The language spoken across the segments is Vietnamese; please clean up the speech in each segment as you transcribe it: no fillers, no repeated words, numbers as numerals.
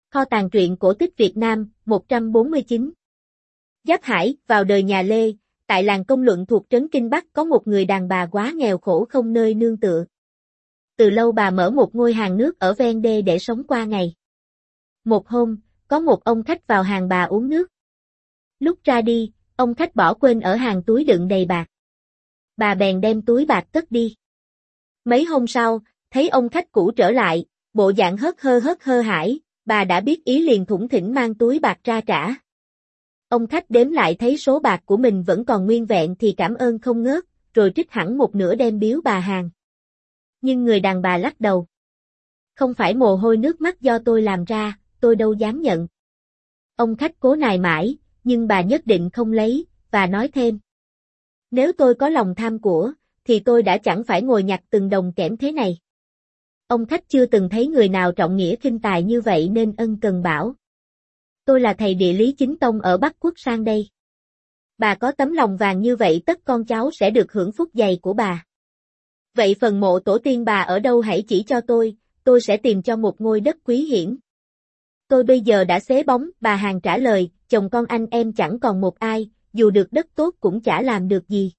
Kho tàng truyện cổ tích Việt Nam, 149. Giáp Hải, vào đời nhà Lê, tại làng Công Luận thuộc trấn Kinh Bắc có một người đàn bà quá nghèo khổ không nơi nương tựa. Từ lâu bà mở một ngôi hàng nước ở ven đê để sống qua ngày. Một hôm, có một ông khách vào hàng bà uống nước. Lúc ra đi, ông khách bỏ quên ở hàng túi đựng đầy bạc. Bà bèn đem túi bạc cất đi. Mấy hôm sau, thấy ông khách cũ trở lại, bộ dạng hớt hơ hải, bà đã biết ý liền thủng thỉnh mang túi bạc ra trả. Ông khách đếm lại thấy số bạc của mình vẫn còn nguyên vẹn thì cảm ơn không ngớt, rồi trích hẳn một nửa đem biếu bà hàng. Nhưng người đàn bà lắc đầu. Không phải mồ hôi nước mắt do tôi làm ra, tôi đâu dám nhận. Ông khách cố nài mãi, nhưng bà nhất định không lấy, và nói thêm. Nếu tôi có lòng tham của, thì tôi đã chẳng phải ngồi nhặt từng đồng kẽm thế này. Ông khách chưa từng thấy người nào trọng nghĩa khinh tài như vậy nên ân cần bảo. Tôi là thầy địa lý chính tông ở Bắc Quốc sang đây. Bà có tấm lòng vàng như vậy tất con cháu sẽ được hưởng phúc dày của bà. Vậy phần mộ tổ tiên bà ở đâu hãy chỉ cho tôi sẽ tìm cho một ngôi đất quý hiển. Tôi bây giờ đã xế bóng, bà hàng trả lời, chồng con anh em chẳng còn một ai, dù được đất tốt cũng chả làm được gì.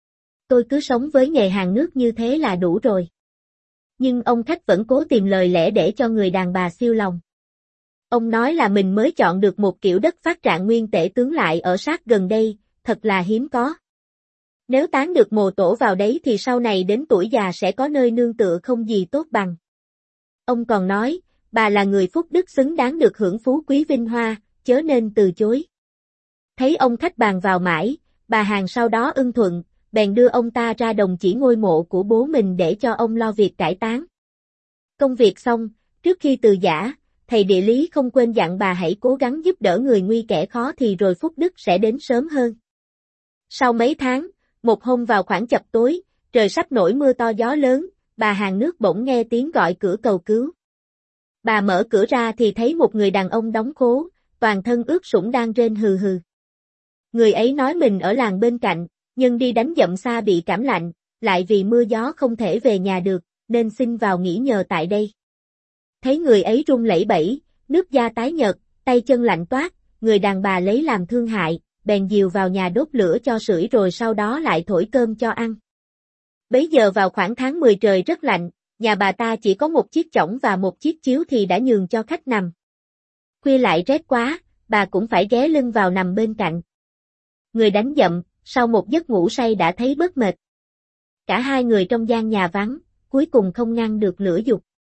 Tôi cứ sống với nghề hàng nước như thế là đủ rồi. Nhưng ông khách vẫn cố tìm lời lẽ để cho người đàn bà siêu lòng. Ông nói là mình mới chọn được một kiểu đất phát trạng nguyên tể tướng lại ở sát gần đây, thật là hiếm có. Nếu táng được mồ tổ vào đấy thì sau này đến tuổi già sẽ có nơi nương tựa không gì tốt bằng. Ông còn nói, bà là người phúc đức xứng đáng được hưởng phú quý vinh hoa, chớ nên từ chối. Thấy ông khách bàn vào mãi, bà hàng sau đó ưng thuận, bèn đưa ông ta ra đồng chỉ ngôi mộ của bố mình để cho ông lo việc cải táng. Công việc xong, trước khi từ giã, thầy địa lý không quên dặn bà hãy cố gắng giúp đỡ người nguy kẻ khó thì rồi phúc đức sẽ đến sớm hơn. Sau mấy tháng, một hôm vào khoảng chập tối, trời sắp nổi mưa to gió lớn, bà hàng nước bỗng nghe tiếng gọi cửa cầu cứu. Bà mở cửa ra thì thấy một người đàn ông đóng khố, toàn thân ướt sũng đang rên hừ hừ. Người ấy nói mình ở làng bên cạnh, nhưng đi đánh dậm xa bị cảm lạnh, lại vì mưa gió không thể về nhà được, nên xin vào nghỉ nhờ tại đây. Thấy người ấy run lẩy bẩy, nước da tái nhợt, tay chân lạnh toát, người đàn bà lấy làm thương hại, bèn dìu vào nhà đốt lửa cho sưởi rồi sau đó lại thổi cơm cho ăn. Bấy giờ vào khoảng tháng 10 trời rất lạnh, nhà bà ta chỉ có một chiếc chõng và một chiếc chiếu thì đã nhường cho khách nằm. Khuya lại rét quá, bà cũng phải ghé lưng vào nằm bên cạnh. Người đánh dậm, sau một giấc ngủ say đã thấy bớt mệt. Cả hai người trong gian nhà vắng, cuối cùng không ngăn được lửa dục.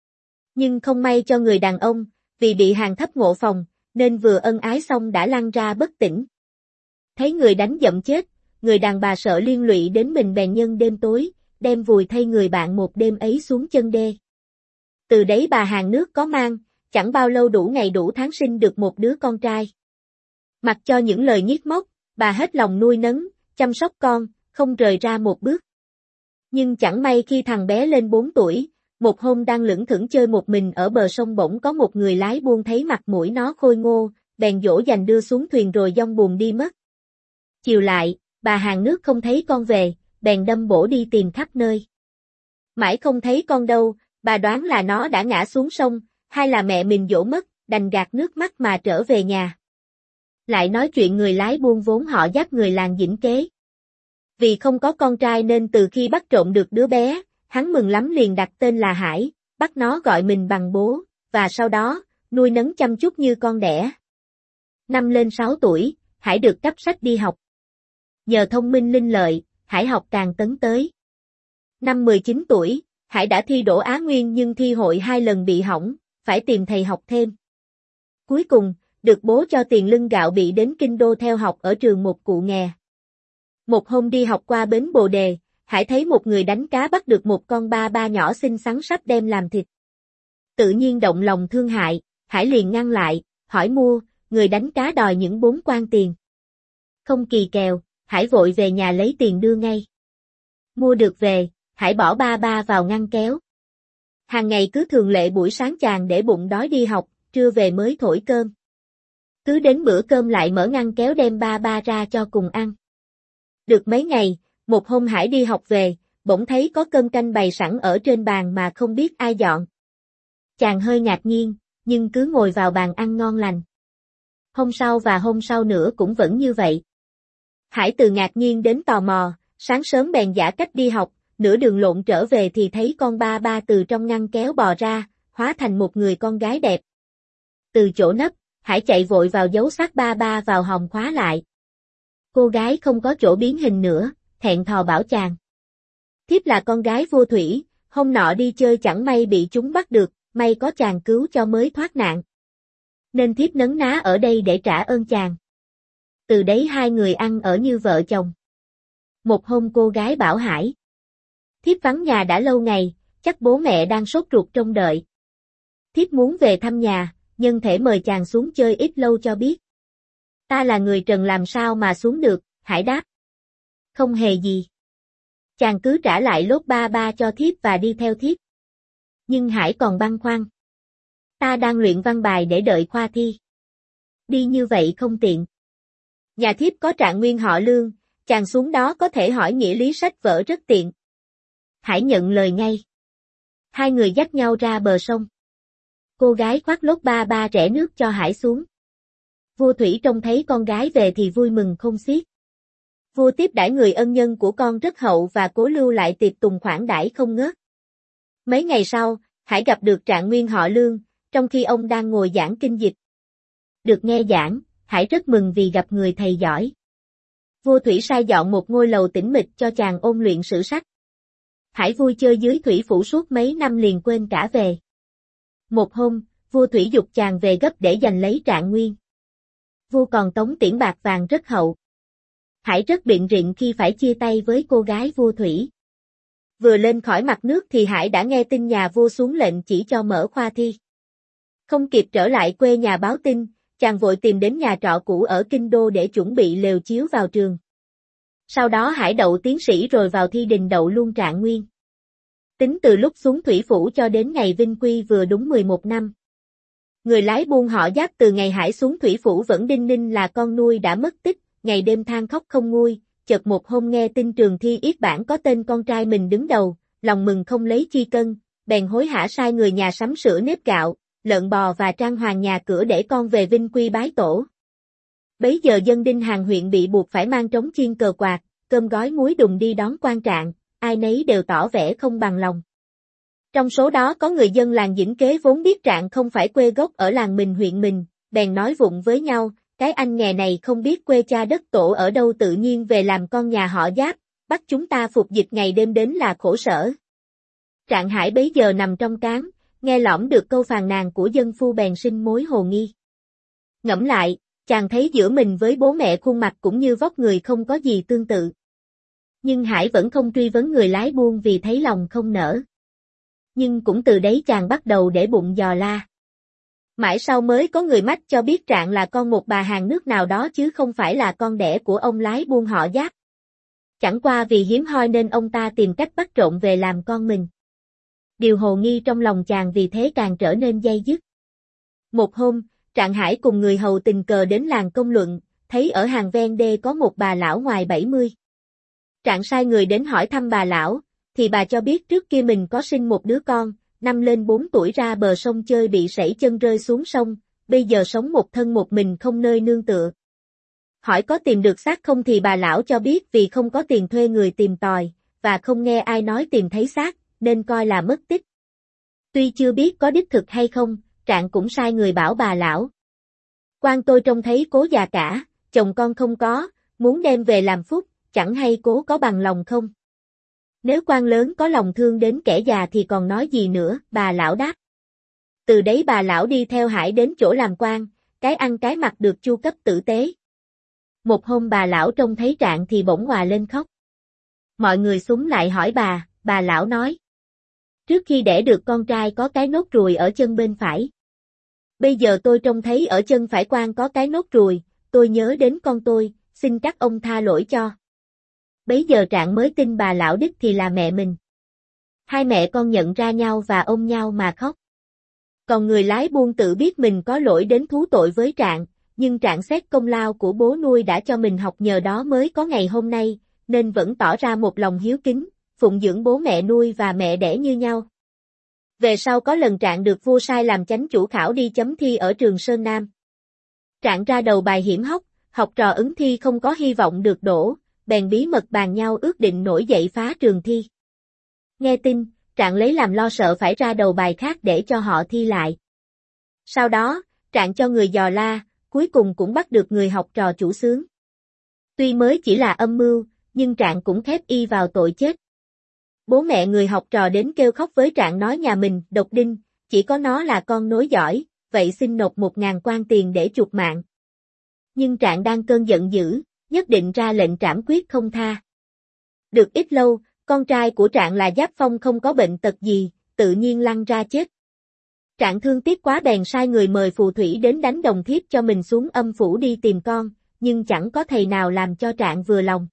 Nhưng không may cho người đàn ông, vì bị hàng thấp ngộ phòng, nên vừa ân ái xong đã lăn ra bất tỉnh. Thấy người đánh dậm chết, người đàn bà sợ liên lụy đến mình bèn nhân đêm tối, đem vùi thay người bạn một đêm ấy xuống chân đê. Từ đấy bà hàng nước có mang, chẳng bao lâu đủ ngày đủ tháng sinh được một đứa con trai. Mặc cho những lời nhiếc móc, bà hết lòng nuôi nấng, chăm sóc con, không rời ra một bước. Nhưng chẳng may khi thằng bé lên 4 tuổi, một hôm đang lững thững chơi một mình ở bờ sông bỗng có một người lái buôn thấy mặt mũi nó khôi ngô, bèn dỗ dành đưa xuống thuyền rồi dong buồm đi mất. Chiều lại, bà hàng nước không thấy con về, bèn đâm bổ đi tìm khắp nơi. Mãi không thấy con đâu, bà đoán là nó đã ngã xuống sông, hay là mẹ mình dỗ mất, đành gạt nước mắt mà trở về nhà. Lại nói chuyện người lái buôn vốn họ Giáp người làng Dĩnh Kế. Vì không có con trai nên từ khi bắt trộm được đứa bé, hắn mừng lắm liền đặt tên là Hải, bắt nó gọi mình bằng bố, và sau đó, nuôi nấng chăm chút như con đẻ. Năm lên 6 tuổi, Hải được cấp sách đi học. Nhờ thông minh linh lợi, Hải học càng tấn tới. Năm 19 tuổi, Hải đã thi đỗ Á Nguyên nhưng thi hội 2 lần bị hỏng, phải tìm thầy học thêm. Cuối cùng, được bố cho tiền lưng gạo bị đến Kinh Đô theo học ở trường một cụ nghè. Một hôm đi học qua bến Bồ Đề, Hải thấy một người đánh cá bắt được một con ba ba nhỏ xinh xắn sắp đem làm thịt. Tự nhiên động lòng thương hại, Hải liền ngăn lại, hỏi mua, người đánh cá đòi những 4 quan tiền. Không kỳ kèo, Hải vội về nhà lấy tiền đưa ngay. Mua được về, Hải bỏ ba ba vào ngăn kéo. Hàng ngày cứ thường lệ buổi sáng chàng để bụng đói đi học, trưa về mới thổi cơm. Cứ đến bữa cơm lại mở ngăn kéo đem ba ba ra cho cùng ăn. Được mấy ngày, một hôm Hải đi học về, bỗng thấy có cơm canh bày sẵn ở trên bàn mà không biết ai dọn. Chàng hơi ngạc nhiên, nhưng cứ ngồi vào bàn ăn ngon lành. Hôm sau và hôm sau nữa cũng vẫn như vậy. Hải từ ngạc nhiên đến tò mò, sáng sớm bèn giả cách đi học, nửa đường lộn trở về thì thấy con ba ba từ trong ngăn kéo bò ra, hóa thành một người con gái đẹp. Từ chỗ nấp, Hải chạy vội vào giấu xác ba ba vào hòm khóa lại. Cô gái không có chỗ biến hình nữa, thẹn thò bảo chàng. Thiếp là con gái vua thủy, hôm nọ đi chơi chẳng may bị chúng bắt được, may có chàng cứu cho mới thoát nạn. Nên thiếp nấn ná ở đây để trả ơn chàng. Từ đấy hai người ăn ở như vợ chồng. Một hôm cô gái bảo Hải. Thiếp vắng nhà đã lâu ngày, chắc bố mẹ đang sốt ruột trông đợi. Thiếp muốn về thăm nhà, nhân thể mời chàng xuống chơi ít lâu cho biết. Ta là người trần làm sao mà xuống được, Hải đáp. Không hề gì. Chàng cứ trả lại lốt ba ba cho thiếp và đi theo thiếp. Nhưng Hải còn băn khoăn. Ta đang luyện văn bài để đợi khoa thi. Đi như vậy không tiện. Nhà thiếp có trạng nguyên họ Lương, chàng xuống đó có thể hỏi nghĩa lý sách vở rất tiện. Hải nhận lời ngay. Hai người dắt nhau ra bờ sông. Cô gái khoác lốt ba ba rẽ nước cho Hải xuống. Vua Thủy trông thấy con gái về thì vui mừng không xiết. Vua tiếp đãi người ân nhân của con rất hậu và cố lưu lại tiệc tùng khoản đãi không ngớt. Mấy ngày sau, Hải gặp được trạng nguyên họ Lương, trong khi ông đang ngồi giảng kinh dịch. Được nghe giảng, Hải rất mừng vì gặp người thầy giỏi. Vua Thủy sai dọn một ngôi lầu tĩnh mịch cho chàng ôn luyện sử sách. Hải vui chơi dưới thủy phủ suốt mấy năm liền quên cả về. Một hôm, vua Thủy giục chàng về gấp để giành lấy trạng nguyên. Vua còn tống tiễn bạc vàng rất hậu. Hải rất biện rịn khi phải chia tay với cô gái vua Thủy. Vừa lên khỏi mặt nước thì Hải đã nghe tin nhà vua xuống lệnh chỉ cho mở khoa thi. Không kịp trở lại quê nhà báo tin, chàng vội tìm đến nhà trọ cũ ở Kinh Đô để chuẩn bị lều chiếu vào trường. Sau đó Hải đậu tiến sĩ rồi vào thi đình đậu luôn trạng nguyên. Tính từ lúc xuống thủy phủ cho đến ngày vinh quy vừa đúng 11 năm. Người lái buôn họ Giáp từ ngày Hải xuống thủy phủ vẫn đinh ninh là con nuôi đã mất tích, ngày đêm than khóc không nguôi, chợt một hôm nghe tin trường thi yết bản có tên con trai mình đứng đầu, lòng mừng không lấy chi cân, bèn hối hả sai người nhà sắm sửa nếp gạo, lợn bò và trang hoàng nhà cửa để con về vinh quy bái tổ. Bấy giờ dân Đinh Hàn huyện bị buộc phải mang trống chiên cờ quạt, cơm gói muối đùng đi đón quan trạng, ai nấy đều tỏ vẻ không bằng lòng. Trong số đó có người dân làng Dĩnh Kế vốn biết Trạng không phải quê gốc ở làng mình huyện mình, bèn nói vụng với nhau, cái anh nghè này không biết quê cha đất tổ ở đâu tự nhiên về làm con nhà họ Giáp, bắt chúng ta phục dịch ngày đêm đến là khổ sở. Trạng Hải bấy giờ nằm trong cáng, nghe lõm được câu phàn nàn của dân phu bèn sinh mối hồ nghi. Ngẫm lại, chàng thấy giữa mình với bố mẹ khuôn mặt cũng như vóc người không có gì tương tự. Nhưng Hải vẫn không truy vấn người lái buôn vì thấy lòng không nỡ. Nhưng cũng từ đấy chàng bắt đầu để bụng dò la. Mãi sau mới có người mách cho biết Trạng là con một bà hàng nước nào đó chứ không phải là con đẻ của ông lái buôn họ Giáp. Chẳng qua vì hiếm hoi nên ông ta tìm cách bắt trộn về làm con mình. Điều hồ nghi trong lòng chàng vì thế càng trở nên day dứt. Một hôm, Trạng Hải cùng người hầu tình cờ đến làng Công Luận, thấy ở hàng ven đê có một bà lão ngoài 70. Trạng sai người đến hỏi thăm bà lão, thì bà cho biết trước kia mình có sinh một đứa con, năm lên 4 tuổi ra bờ sông chơi bị sẩy chân rơi xuống sông, bây giờ sống một thân một mình không nơi nương tựa. Hỏi có tìm được xác không thì bà lão cho biết vì không có tiền thuê người tìm tòi, và không nghe ai nói tìm thấy xác, nên coi là mất tích. Tuy chưa biết có đích thực hay không, Trạng cũng sai người bảo bà lão. Quan tôi trông thấy cố già cả, chồng con không có, muốn đem về làm phúc, chẳng hay cố có bằng lòng không? Nếu quan lớn có lòng thương đến kẻ già thì còn nói gì nữa, bà lão đáp. Từ đấy bà lão đi theo Hải đến chỗ làm quan, cái ăn cái mặc được chu cấp tử tế. Một hôm bà lão trông thấy Trạng thì bỗng òa lên khóc. Mọi người xúm lại hỏi bà lão nói. Trước khi đẻ được con trai có cái nốt ruồi ở chân bên phải. Bây giờ tôi trông thấy ở chân phải quan có cái nốt ruồi, tôi nhớ đến con tôi, xin các ông tha lỗi cho. Bấy giờ Trạng mới tin bà lão đích thì là mẹ mình. Hai mẹ con nhận ra nhau và ôm nhau mà khóc. Còn người lái buôn tự biết mình có lỗi đến thú tội với Trạng, nhưng Trạng xét công lao của bố nuôi đã cho mình học nhờ đó mới có ngày hôm nay, nên vẫn tỏ ra một lòng hiếu kính, phụng dưỡng bố mẹ nuôi và mẹ đẻ như nhau. Về sau có lần Trạng được vua sai làm chánh chủ khảo đi chấm thi ở Trường Sơn Nam. Trạng ra đầu bài hiểm hóc, học trò ứng thi không có hy vọng được đỗ, bèn bí mật bàn nhau ước định nổi dậy phá trường thi. Nghe tin, Trạng lấy làm lo sợ phải ra đầu bài khác để cho họ thi lại. Sau đó, Trạng cho người dò la, cuối cùng cũng bắt được người học trò chủ xướng. Tuy mới chỉ là âm mưu, nhưng Trạng cũng khép y vào tội chết. Bố mẹ người học trò đến kêu khóc với Trạng nói nhà mình độc đinh, chỉ có nó là con nối dõi, vậy xin nộp 1.000 quan tiền để chuộc mạng. Nhưng Trạng đang cơn giận dữ, nhất định ra lệnh trảm quyết không tha. Được ít lâu, con trai của Trạng là Giáp Phong không có bệnh tật gì, tự nhiên lăn ra chết. Trạng thương tiếc quá bèn sai người mời phù thủy đến đánh đồng thiếp cho mình xuống âm phủ đi tìm con, nhưng chẳng có thầy nào làm cho Trạng vừa lòng.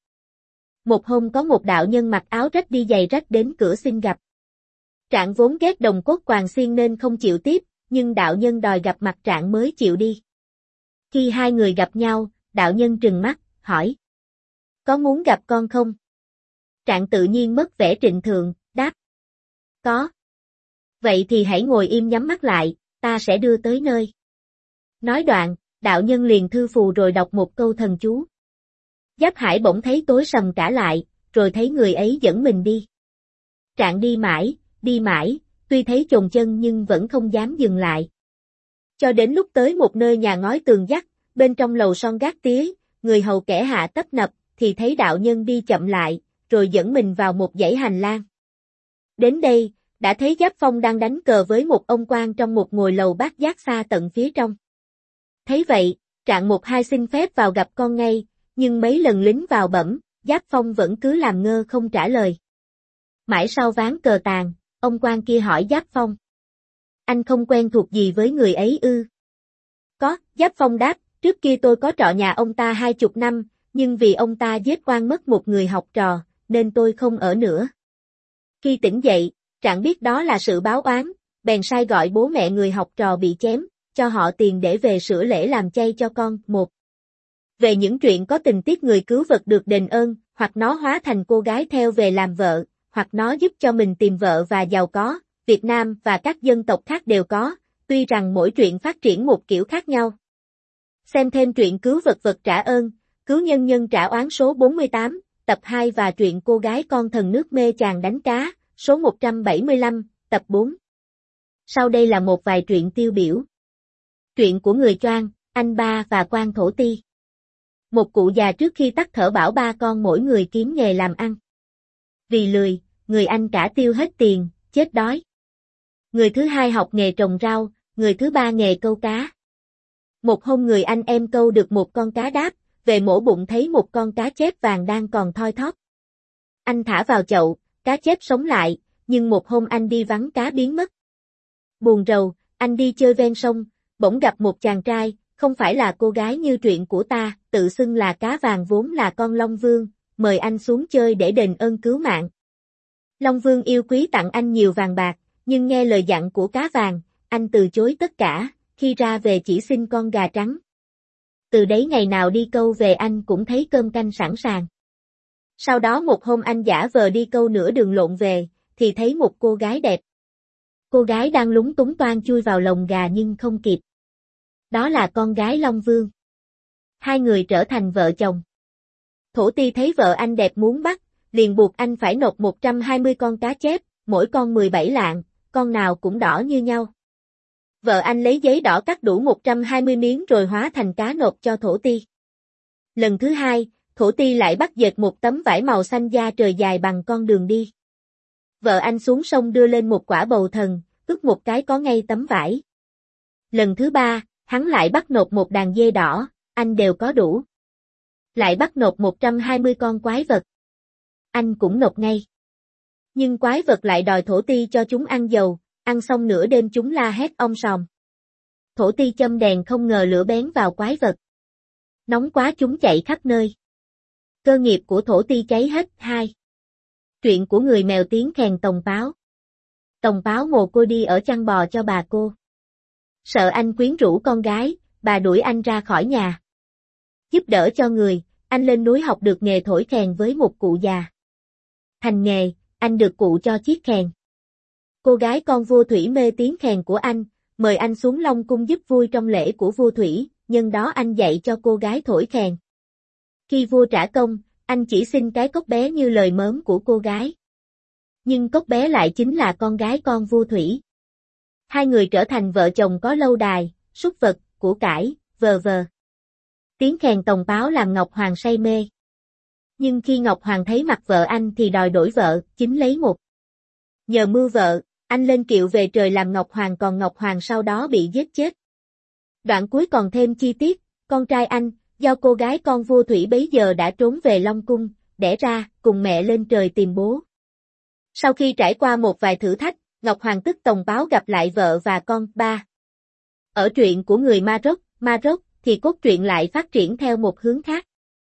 Một hôm có một đạo nhân mặc áo rách đi giày rách đến cửa xin gặp. Trạng vốn ghét đồng cốt quàng xiên nên không chịu tiếp, nhưng đạo nhân đòi gặp mặt Trạng mới chịu đi. Khi hai người gặp nhau, đạo nhân trừng mắt, hỏi. Có muốn gặp con không? Trạng tự nhiên mất vẻ trịnh thượng, đáp. Có. Vậy thì hãy ngồi im nhắm mắt lại, ta sẽ đưa tới nơi. Nói đoạn, đạo nhân liền thư phù rồi đọc một câu thần chú. Giáp Hải bỗng thấy tối sầm cả lại, rồi thấy người ấy dẫn mình đi. Trạng đi mãi, tuy thấy chồn chân nhưng vẫn không dám dừng lại. Cho đến lúc tới một nơi nhà ngói tường vắt, bên trong lầu son gác tía, người hầu kẻ hạ tấp nập, thì thấy đạo nhân đi chậm lại, rồi dẫn mình vào một dãy hành lang. Đến đây, đã thấy Giáp Phong đang đánh cờ với một ông quan trong một ngồi lầu bát giác xa tận phía trong. Thấy vậy, Trạng một hai xin phép vào gặp con ngay, nhưng mấy lần lính vào bẩm, Giáp Phong vẫn cứ làm ngơ không trả lời. Mãi sau ván cờ tàn, ông quan kia hỏi Giáp Phong. Anh không quen thuộc gì với người ấy ư? Có, Giáp Phong đáp, trước kia tôi có trọ nhà ông ta 20 năm, nhưng vì ông ta giết oan mất một người học trò, nên tôi không ở nữa. Khi tỉnh dậy, Trạng biết đó là sự báo oán, bèn sai gọi bố mẹ người học trò bị chém, cho họ tiền để về sửa lễ làm chay cho con. Một. Về những chuyện có tình tiết người cứu vật được đền ơn, hoặc nó hóa thành cô gái theo về làm vợ, hoặc nó giúp cho mình tìm vợ và giàu có, Việt Nam và các dân tộc khác đều có, tuy rằng mỗi truyện phát triển một kiểu khác nhau. Xem thêm truyện Cứu vật vật trả ơn, Cứu nhân nhân trả oán số 48, tập 2 và truyện Cô gái con thần nước mê chàng đánh cá, số 175, tập 4. Sau đây là một vài truyện tiêu biểu. Truyện của người Choang, anh Ba và quan Thổ Ti. Một cụ già trước khi tắt thở bảo ba con mỗi người kiếm nghề làm ăn. Vì lười, người anh cả tiêu hết tiền, chết đói. Người thứ hai học nghề trồng rau, người thứ ba nghề câu cá. Một hôm người anh em câu được một con cá đáp, về mổ bụng thấy một con cá chép vàng đang còn thoi thóp. Anh thả vào chậu, cá chép sống lại, nhưng một hôm anh đi vắng cá biến mất. Buồn rầu, anh đi chơi ven sông, bỗng gặp một chàng trai, không phải là cô gái như truyện của ta, tự xưng là cá vàng vốn là con Long Vương, mời anh xuống chơi để đền ơn cứu mạng. Long Vương yêu quý tặng anh nhiều vàng bạc, nhưng nghe lời dặn của cá vàng, anh từ chối tất cả, khi ra về chỉ xin con gà trắng. Từ đấy ngày nào đi câu về anh cũng thấy cơm canh sẵn sàng. Sau đó một hôm anh giả vờ đi câu nửa đường lộn về, thì thấy một cô gái đẹp. Cô gái đang lúng túng toan chui vào lồng gà nhưng không kịp. Đó là con gái Long Vương. Hai người trở thành vợ chồng. Thổ Ti thấy vợ anh đẹp muốn bắt, liền buộc anh phải nộp 120 con cá chép, mỗi con 17 lạng, con nào cũng đỏ như nhau. Vợ anh lấy giấy đỏ cắt đủ 120 miếng rồi hóa thành cá nộp cho Thổ Ti. Lần thứ hai, Thổ Ti lại bắt dệt một tấm vải màu xanh da trời dài bằng con đường đi. Vợ anh xuống sông đưa lên một quả bầu thần, ướt một cái có ngay tấm vải. Lần thứ ba, hắn lại bắt nộp một đàn dê đỏ, anh đều có đủ. Lại bắt nộp 120 con quái vật. Anh cũng nộp ngay. Nhưng quái vật lại đòi Thổ Ti cho chúng ăn dầu, ăn xong nửa đêm chúng la hét om sòm. Thổ Ti châm đèn không ngờ lửa bén vào quái vật. Nóng quá chúng chạy khắp nơi. Cơ nghiệp của Thổ Ti cháy hết. 2. Truyện của người mèo tiếng khèn Tòng Páo. Tòng Páo mồ côi đi ở chăn bò cho bà cô. Sợ anh quyến rũ con gái, bà đuổi anh ra khỏi nhà. Giúp đỡ cho người, anh lên núi học được nghề thổi kèn với một cụ già. Thành nghề, anh được cụ cho chiếc kèn. cô gái con vua thủy mê tiếng khèn của anh, mời anh xuống Long cung giúp vui trong lễ của vua thủy, nhân đó anh dạy cho cô gái thổi khèn. Khi vua trả công, anh chỉ xin cái cốc bé như lời mớm của cô gái. Nhưng cốc bé lại chính là con gái con vua thủy. Hai người trở thành vợ chồng có lâu đài, súc vật, của cải, v.v. Tiếng khèn tòng báo làm Ngọc Hoàng say mê. Nhưng khi Ngọc Hoàng thấy mặt vợ anh thì đòi đổi vợ, chính lấy một. Nhờ mưu vợ, anh lên kiệu về trời làm Ngọc Hoàng, còn Ngọc Hoàng sau đó bị giết chết. Đoạn cuối còn thêm chi tiết, con trai anh, do cô gái con vua thủy bấy giờ đã trốn về Long cung, đẻ ra, cùng mẹ lên trời tìm bố. Sau khi trải qua một vài thử thách, Ngọc Hoàng tức tòng báo gặp lại vợ và con. 3. Ở truyện của người Maroc thì cốt truyện lại phát triển theo một hướng khác.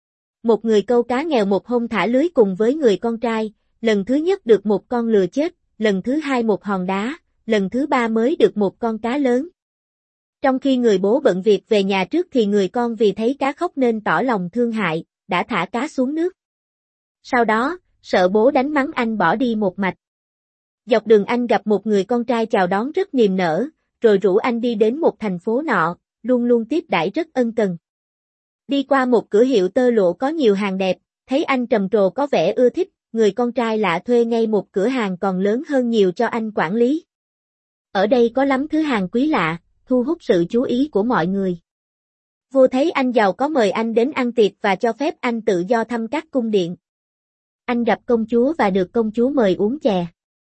Một người câu cá nghèo một hôm thả lưới cùng với người con trai, lần thứ nhất được một con lừa chết, lần thứ hai một hòn đá, lần thứ ba mới được một con cá lớn. Trong khi người bố bận việc về nhà trước thì người con vì thấy cá khóc nên tỏ lòng thương hại, đã thả cá xuống nước. Sau đó, sợ bố đánh mắng anh bỏ đi một mạch. Dọc đường anh gặp một người con trai chào đón rất niềm nở, rồi rủ anh đi đến một thành phố nọ, luôn luôn tiếp đãi rất ân cần. Đi qua một cửa hiệu tơ lụa có nhiều hàng đẹp, thấy anh trầm trồ có vẻ ưa thích, người con trai lạ thuê ngay một cửa hàng còn lớn hơn nhiều cho anh quản lý. Ở đây có lắm thứ hàng quý lạ, thu hút sự chú ý của mọi người. Vua thấy anh giàu có mời anh đến ăn tiệc và cho phép anh tự do thăm các cung điện. Anh gặp công chúa và được công chúa mời uống chè.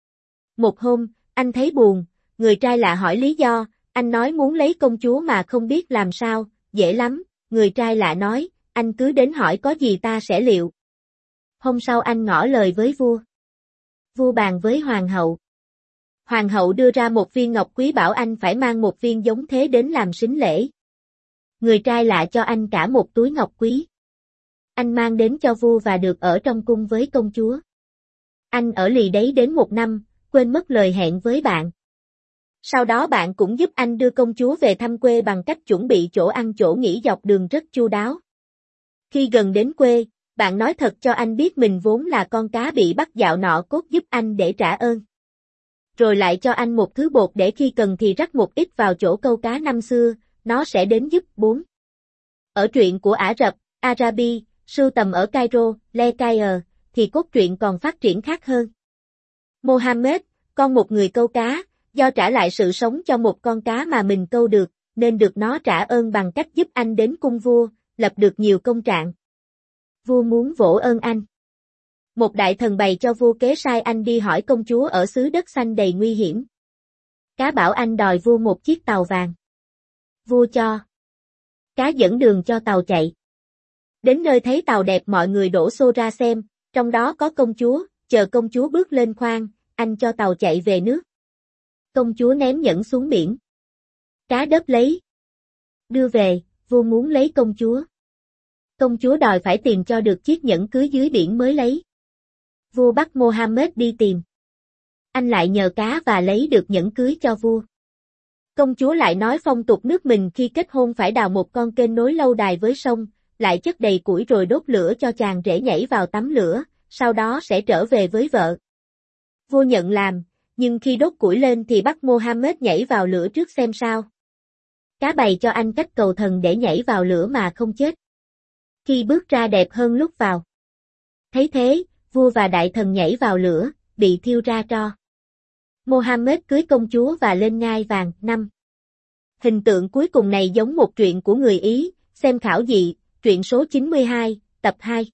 Một hôm, anh thấy buồn, người trai lạ hỏi lý do, anh nói muốn lấy công chúa mà không biết làm sao, dễ lắm, người trai lạ nói, anh cứ đến hỏi có gì ta sẽ liệu. Hôm sau anh ngỏ lời với vua. Vua bàn với hoàng hậu. Hoàng hậu đưa ra một viên ngọc quý bảo anh phải mang một viên giống thế đến làm sính lễ. Người trai lạ cho anh cả một túi ngọc quý. Anh mang đến cho vua và được ở trong cung với công chúa. Anh ở lì đấy đến 1 năm, quên mất lời hẹn với bạn. Sau đó bạn cũng giúp anh đưa công chúa về thăm quê bằng cách chuẩn bị chỗ ăn chỗ nghỉ dọc đường rất chu đáo. Khi gần đến quê, bạn nói thật cho anh biết mình vốn là con cá bị bắt dạo nọ cốt giúp anh để trả ơn. Rồi lại cho anh một thứ bột để khi cần thì rắc một ít vào chỗ câu cá năm xưa, nó sẽ đến giúp. 4. Ở truyện của Ả Rập, Arabi, sưu tầm ở Cairo, Le Caire, thì cốt truyện còn phát triển khác hơn. Mohammed, con một người câu cá, do trả lại sự sống cho một con cá mà mình câu được, nên được nó trả ơn bằng cách giúp anh đến cung vua, lập được nhiều công trạng. Vua muốn vỗ ơn anh. Một đại thần bày cho vua kế sai anh đi hỏi công chúa ở xứ đất xanh đầy nguy hiểm. Cá bảo anh đòi vua một chiếc tàu vàng. Vua cho. Cá dẫn đường cho tàu chạy. Đến nơi thấy tàu đẹp mọi người đổ xô ra xem, trong đó có công chúa, chờ công chúa bước lên khoang, anh cho tàu chạy về nước. Công chúa ném nhẫn xuống biển. Cá đớp lấy. Đưa về, vua muốn lấy công chúa. Công chúa đòi phải tìm cho được chiếc nhẫn cưới dưới biển mới lấy. Vua bắt Mohammed đi tìm. Anh lại nhờ cá và lấy được nhẫn cưới cho vua. Công chúa lại nói phong tục nước mình khi kết hôn phải đào một con kênh nối lâu đài với sông, lại chất đầy củi rồi đốt lửa cho chàng rể nhảy vào tắm lửa, sau đó sẽ trở về với vợ. Vua nhận làm, nhưng khi đốt củi lên thì bắt Mohammed nhảy vào lửa trước xem sao. Cá bày cho anh cách cầu thần để nhảy vào lửa mà không chết. Khi bước ra đẹp hơn lúc vào. Thấy thế, vua và đại thần nhảy vào lửa, bị thiêu ra tro. Mohammed cưới công chúa và lên ngai vàng. 5. Hình tượng cuối cùng này giống một truyện của người Ý, xem khảo dị, truyện số 92, tập 2.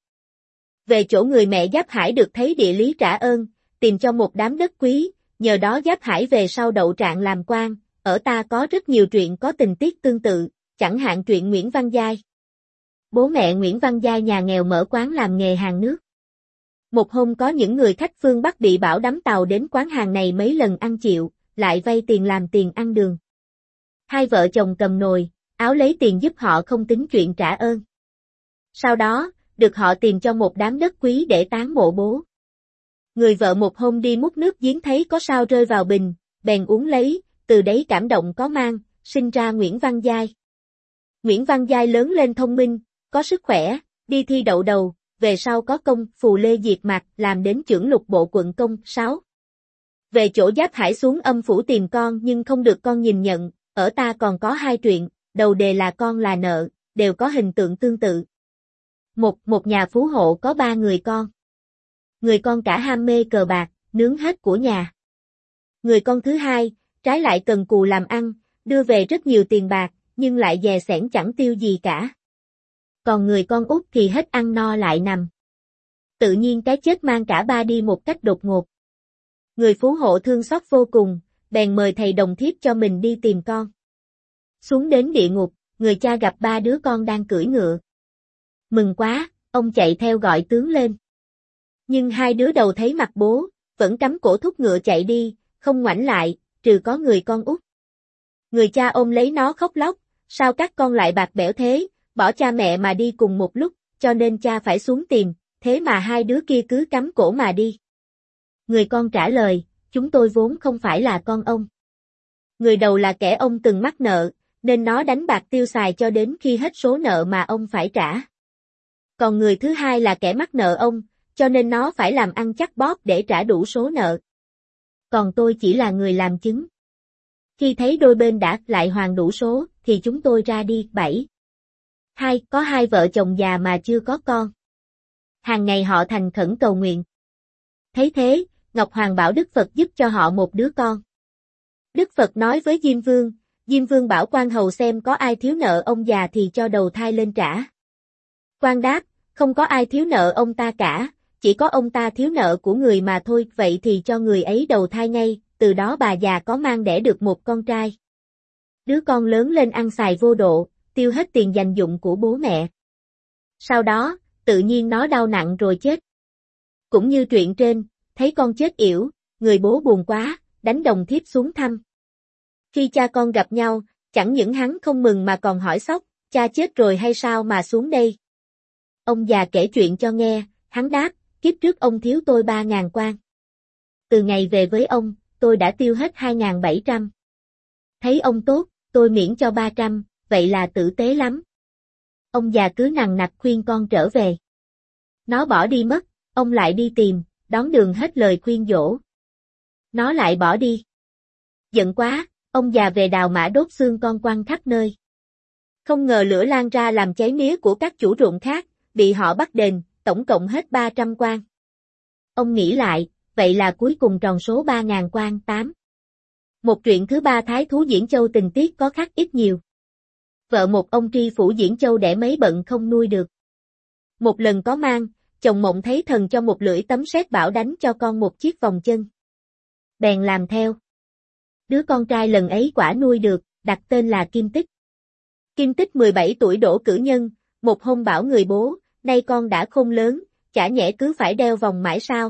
Về chỗ người mẹ Giáp Hải được thấy địa lý trả ơn, tìm cho một đám đất quý, nhờ đó Giáp Hải về sau đậu trạng làm quan. Ở ta có rất nhiều truyện có tình tiết tương tự, chẳng hạn truyện Nguyễn Văn Giai. Bố mẹ Nguyễn Văn Giai nhà nghèo mở quán làm nghề hàng nước. Một hôm có những người khách phương Bắc bị bão đắm tàu đến quán hàng này mấy lần ăn chịu, lại vay tiền làm tiền ăn đường. Hai vợ chồng cầm nồi, áo lấy tiền giúp họ không tính chuyện trả ơn. Sau đó, được họ tìm cho một đám đất quý để táng mộ bố. Người vợ một hôm đi múc nước giếng thấy có sao rơi vào bình, bèn uống lấy, từ đấy cảm động có mang, sinh ra Nguyễn Văn Giai. Nguyễn Văn Giai lớn lên thông minh, có sức khỏe, đi thi đậu đầu, về sau có công phù lê diệt mạc làm đến chưởng lục bộ quận công. 6. Về chỗ Giáp Hải xuống âm phủ tìm con nhưng không được con nhìn nhận, ở ta còn có 2 truyện, đầu đề là con là nợ, đều có hình tượng tương tự. Một nhà phú hộ có 3 người con. Người con cả ham mê cờ bạc, nướng hết của nhà. Người con thứ hai, trái lại cần cù làm ăn, đưa về rất nhiều tiền bạc, nhưng lại dè sẻn chẳng tiêu gì cả. Còn người con út thì hết ăn no lại nằm. Tự nhiên cái chết mang cả 3 đi một cách đột ngột. Người phú hộ thương xót vô cùng, bèn mời thầy đồng thiếp cho mình đi tìm con. Xuống đến địa ngục, người cha gặp 3 đứa con đang cưỡi ngựa. Mừng quá, ông chạy theo gọi tướng lên. Nhưng 2 đứa đầu thấy mặt bố, vẫn cắm cổ thúc ngựa chạy đi, không ngoảnh lại, trừ có người con út. Người cha ôm lấy nó khóc lóc, sao các con lại bạc bẽo thế, bỏ cha mẹ mà đi cùng một lúc, cho nên cha phải xuống tìm, thế mà 2 đứa kia cứ cắm cổ mà đi. Người con trả lời, chúng tôi vốn không phải là con ông. Người đầu là kẻ ông từng mắc nợ, nên nó đánh bạc tiêu xài cho đến khi hết số nợ mà ông phải trả. Còn người thứ hai là kẻ mắc nợ ông, cho nên nó phải làm ăn chắc bóp để trả đủ số nợ. Còn tôi chỉ là người làm chứng. Khi thấy đôi bên đã lại hoàn đủ số, thì chúng tôi ra đi. 7. Có 2 vợ chồng già mà chưa có con. Hàng ngày họ thành khẩn cầu nguyện. Thấy thế, Ngọc Hoàng bảo Đức Phật giúp cho họ một đứa con. Đức Phật nói với Diêm Vương bảo quan hầu xem có ai thiếu nợ ông già thì cho đầu thai lên trả. Quan đáp, không có ai thiếu nợ ông ta cả, chỉ có ông ta thiếu nợ của người mà thôi, vậy thì cho người ấy đầu thai ngay, từ đó bà già có mang đẻ được một con trai. Đứa con lớn lên ăn xài vô độ, tiêu hết tiền dành dụm của bố mẹ. Sau đó, tự nhiên nó đau nặng rồi chết. Cũng như truyện trên, thấy con chết yểu, người bố buồn quá, đánh đồng thiếp xuống thăm. Khi cha con gặp nhau, chẳng những hắn không mừng mà còn hỏi sốc, cha chết rồi hay sao mà xuống đây? Ông già kể chuyện cho nghe, hắn đáp, kiếp trước ông thiếu tôi 3.000 quan. Từ ngày về với ông, tôi đã tiêu hết 2.700. Thấy ông tốt, tôi miễn cho 300, vậy là tử tế lắm. Ông già cứ nằng nặc khuyên con trở về. Nó bỏ đi mất, ông lại đi tìm, đón đường hết lời khuyên dỗ. Nó lại bỏ đi. Giận quá, ông già về đào mã đốt xương con quăng khắp nơi. Không ngờ lửa lan ra làm cháy mía của các chủ ruộng khác, bị họ bắt đền, tổng cộng hết 300 quan. Ông nghĩ lại, vậy là cuối cùng tròn số 3.000 quan. 8. Một truyện thứ 3 Thái thú Diễn Châu tình tiết có khác ít nhiều. Vợ một ông tri phủ Diễn Châu đẻ mấy bận không nuôi được. Một lần có mang, chồng mộng thấy thần cho một lưỡi tấm sét bảo đánh cho con một chiếc vòng chân. Bèn làm theo. Đứa con trai lần ấy quả nuôi được, đặt tên là Kim Tích. Kim Tích 17 tuổi đỗ cử nhân, một hôm bảo người bố, nay con đã khôn lớn, chả nhẽ cứ phải đeo vòng mãi sao?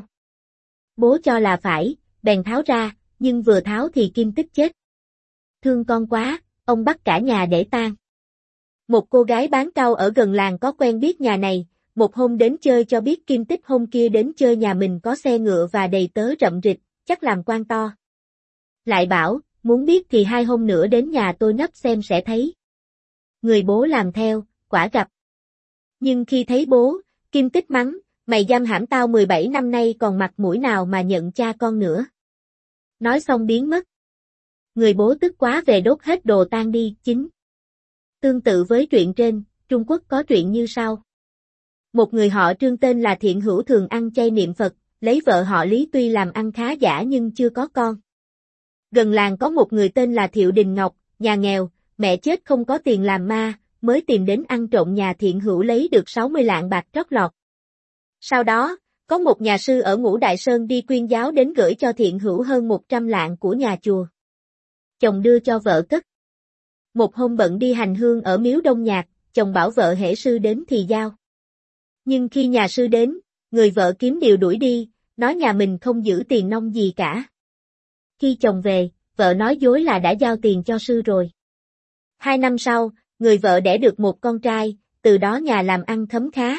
Bố cho là phải, bèn tháo ra, nhưng vừa tháo thì Kim Tích chết. Thương con quá, ông bắt cả nhà để tang. Một cô gái bán cau ở gần làng có quen biết nhà này, một hôm đến chơi cho biết Kim Tích hôm kia đến chơi nhà mình có xe ngựa và đầy tớ rậm rịch, chắc làm quan to. Lại bảo, muốn biết thì 2 hôm nữa đến nhà tôi nấp xem sẽ thấy. Người bố làm theo, quả gặp. Nhưng khi thấy bố, Kim Tích mắng, mày giam hãm tao 17 năm nay còn mặt mũi nào mà nhận cha con nữa. Nói xong biến mất. Người bố tức quá về đốt hết đồ tang đi. 9. Tương tự với truyện trên, Trung Quốc có truyện như sau. Một người họ Trương tên là Thiện Hữu thường ăn chay niệm Phật, lấy vợ họ Lý tuy làm ăn khá giả nhưng chưa có con. Gần làng có một người tên là Thiệu Đình Ngọc, nhà nghèo, mẹ chết không có tiền làm ma, mới tìm đến ăn trộm nhà Thiện Hữu lấy được 60 lạng bạc trót lọt. Sau đó, có một nhà sư ở Ngũ Đại Sơn đi quyên giáo đến gửi cho Thiện Hữu hơn 100 lạng của nhà chùa. Chồng đưa cho vợ cất. Một hôm bận đi hành hương ở miếu Đông Nhạc, chồng bảo vợ hễ sư đến thì giao. Nhưng khi nhà sư đến, người vợ kiếm điều đuổi đi, nói nhà mình không giữ tiền nong gì cả. Khi chồng về, vợ nói dối là đã giao tiền cho sư rồi. 2 năm sau, người vợ đẻ được một con trai, từ đó nhà làm ăn khấm khá.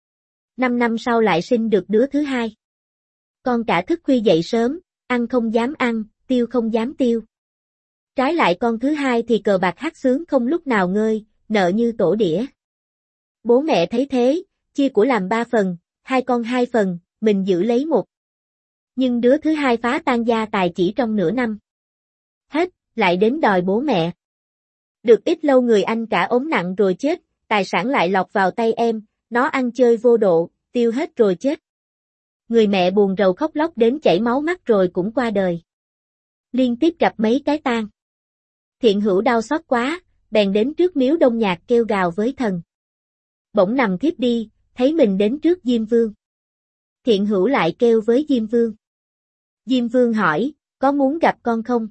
5 năm sau lại sinh được đứa thứ hai. Con cả thức khuya dậy sớm, ăn không dám ăn, tiêu không dám tiêu. Trái lại con thứ hai thì cờ bạc hát sướng không lúc nào ngơi, nợ như tổ đĩa. Bố mẹ thấy thế, chia của làm 3 phần, 2 con 2 phần, mình giữ lấy 1. Nhưng đứa thứ hai phá tan gia tài chỉ trong nửa năm. Hết, lại đến đòi bố mẹ. Được ít lâu người anh cả ốm nặng rồi chết, tài sản lại lọt vào tay em, nó ăn chơi vô độ, tiêu hết rồi chết. Người mẹ buồn rầu khóc lóc đến chảy máu mắt rồi cũng qua đời. Liên tiếp gặp mấy cái tang. Thiện Hữu đau xót quá, bèn đến trước miếu Đông Nhạc kêu gào với thần. Bỗng nằm thiếp đi, thấy mình đến trước Diêm Vương. Thiện Hữu lại kêu với Diêm Vương. Diêm Vương hỏi, có muốn gặp con không?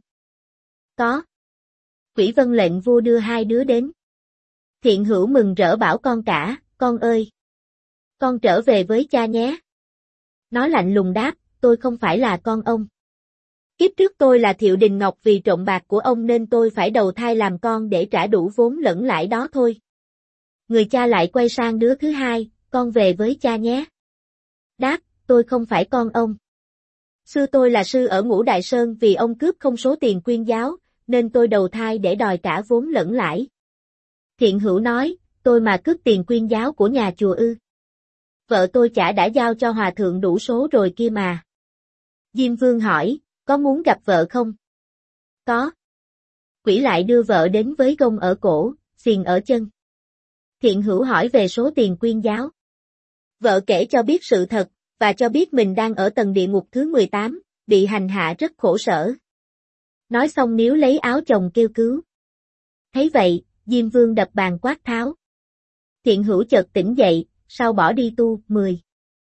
Có. Quỷ vân lệnh vua đưa hai đứa đến. Thiện Hữu mừng rỡ bảo con cả, con ơi! Con trở về với cha nhé. Nó lạnh lùng đáp, tôi không phải là con ông. Kiếp trước tôi là Thiệu Đình Ngọc vì trộm bạc của ông nên tôi phải đầu thai làm con để trả đủ vốn lẫn lãi đó thôi. Người cha lại quay sang đứa thứ hai, con về với cha nhé. Đáp, tôi không phải con ông. Xưa tôi là sư ở Ngũ Đại Sơn vì ông cướp không số tiền quyên giáo, nên tôi đầu thai để đòi cả vốn lẫn lãi. Thiện Hữu nói, tôi mà cướp tiền quyên giáo của nhà chùa ư? Vợ tôi chả đã giao cho hòa thượng đủ số rồi kia mà. Diêm Vương hỏi, có muốn gặp vợ không? Có. Quỷ lại đưa vợ đến với gông ở cổ, xiềng ở chân. Thiện Hữu hỏi về số tiền quyên giáo. Vợ kể cho biết sự thật, và cho biết mình đang ở tầng địa ngục thứ 18, bị hành hạ rất khổ sở. Nói xong níu lấy áo chồng kêu cứu. Thấy vậy, Diêm Vương đập bàn quát tháo. Thiện Hữu chợt tỉnh dậy, sau bỏ đi tu. 10.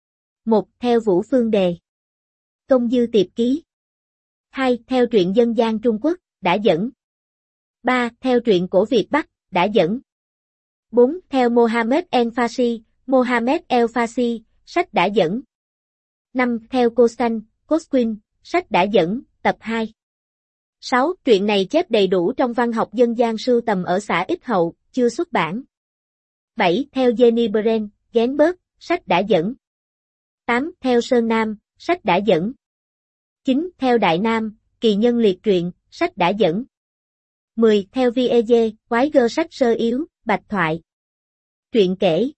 1. Theo Vũ Phương Đề. Công Dư Tiệp Ký. 2. Theo truyện dân gian Trung Quốc, đã dẫn. 3. Theo truyện cổ Việt Bắc, đã dẫn. 4. Theo Mohammed El-Fassi, Mohammed El-Fassi, sách đã dẫn. 5. Theo Costan, Cosquin, sách đã dẫn, tập 2. 6. Truyện này chép đầy đủ trong văn học dân gian sưu tầm ở xã Ích Hậu, chưa xuất bản. 7. Theo Jenny Brent, Genberg, sách đã dẫn. 8. Theo Sơn Nam, sách đã dẫn. 9. Theo Đại Nam, Kỳ Nhân Liệt truyện, sách đã dẫn. 10. Theo Viege, Quái Gơ sách sơ yếu, Bạch Thoại. Truyện kể.